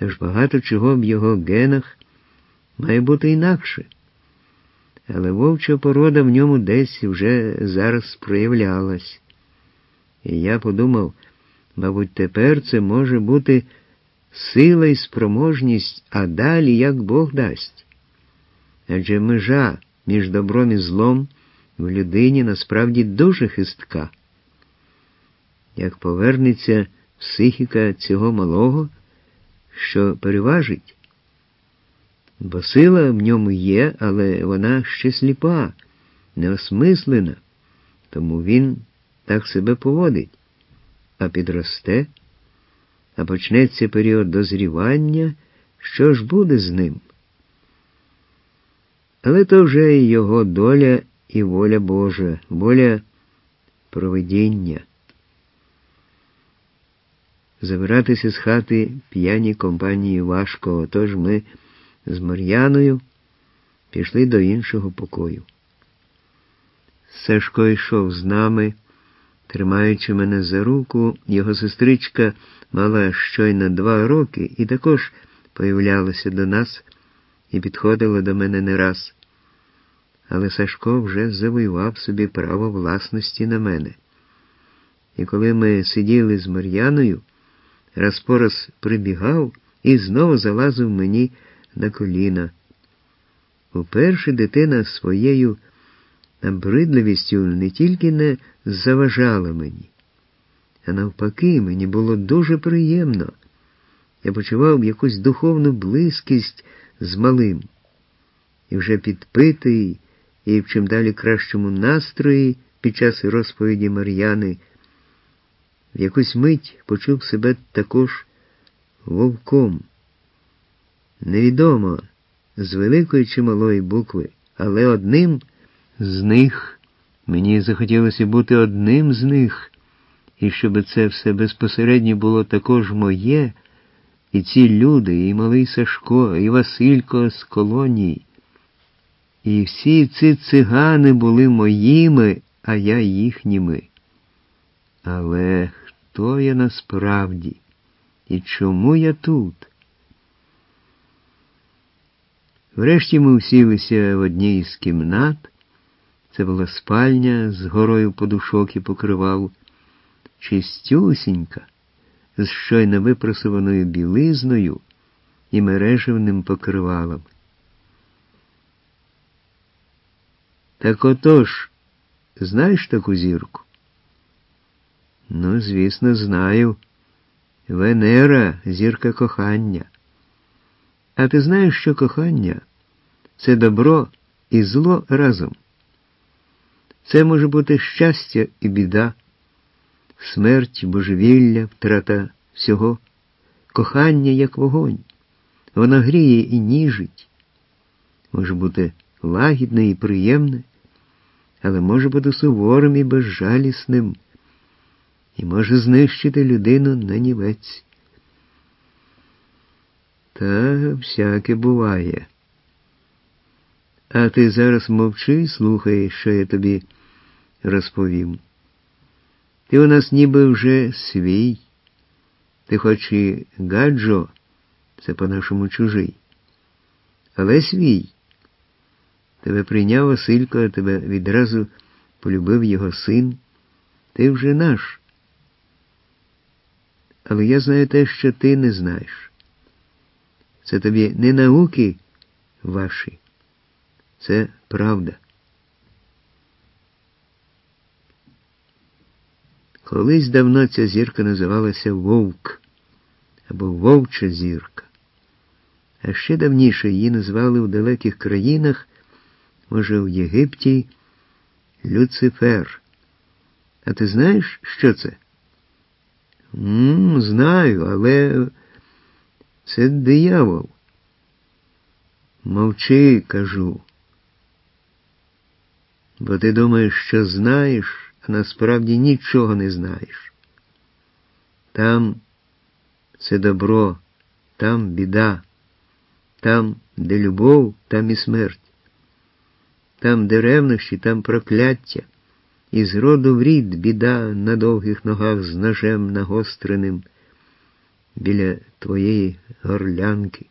Тож багато чого в його генах має бути інакше. Але вовча порода в ньому десь вже зараз проявлялась. І я подумав, мабуть, тепер це може бути сила і спроможність, а далі як Бог дасть. Адже межа між добром і злом в людині насправді дуже хистка. Як повернеться психіка цього малого, що переважить? Бо сила в ньому є, але вона ще сліпа, неосмислена, тому він так себе поводить. А підросте, а почнеться період дозрівання, що ж буде з ним? Але то вже і його доля і воля Божа, воля провидіння. Забиратися з хати п'яній компанії важко, отож ми з Мар'яною пішли до іншого покою. Сашко йшов з нами, тримаючи мене за руку. Його сестричка мала щойно 2 роки і також появлялася до нас і підходила до мене не раз. Але Сашко вже завоював собі право власності на мене. І коли ми сиділи з Мар'яною, раз по раз прибігав і знову залазив мені на коліна. Уперше дитина своєю набридливістю не тільки не заважала мені, а навпаки, мені було дуже приємно. Я почував якусь духовну близькість з малим. І вже підпитий, і в чим далі кращому настрої під час розповіді Мар'яни, в якусь мить почув себе також вовком. Невідомо, з великої чи малої букви, але одним з них. Мені захотілося бути одним з них, і щоб це все безпосередньо було також моє, і ці люди, і малий Сашко, і Василько з колонії, і всі ці цигани були моїми, а я їхніми. Але хто я насправді? І чому я тут? Врешті ми усілися в одній із кімнат. Це була спальня з горою подушок і покривал, чистюсінька, з щойно випрасуваною білизною і мережевним покривалом. Так отож, знаєш таку зірку? Ну, звісно, знаю. Венера – зірка кохання. А ти знаєш, що кохання – це добро і зло разом. Це може бути щастя і біда, смерть, божевілля, втрата всього. Кохання як вогонь. Воно гріє і ніжить. Може бути лагідне і приємне, але може бути суворим і безжалісним. І може знищити людину нанівець. Та всяке буває. А ти зараз мовчи і слухай, що я тобі розповім. Ти у нас ніби вже свій. Ти хоч і гаджо, це по-нашому чужий, але свій. Тебе прийняв Василько, а тебе відразу полюбив його син. Ти вже наш. Але я знаю те, що ти не знаєш. Це тобі не науки ваші. Це правда. Колись давно ця зірка називалася Вовк, або Вовча зірка. А ще давніше її назвали в далеких країнах, може, в Єгипті, Люцифер. А ти знаєш, що це? Знаю, але це диявол. Мовчи, кажу. Бо ти думаєш, що знаєш, а насправді нічого не знаєш. Там це добро, там біда, там, де любов, там і смерть. Там, де ревнощі, там прокляття. І з роду в рід біда на довгих ногах з ножем нагостреним біля твоєї горлянки.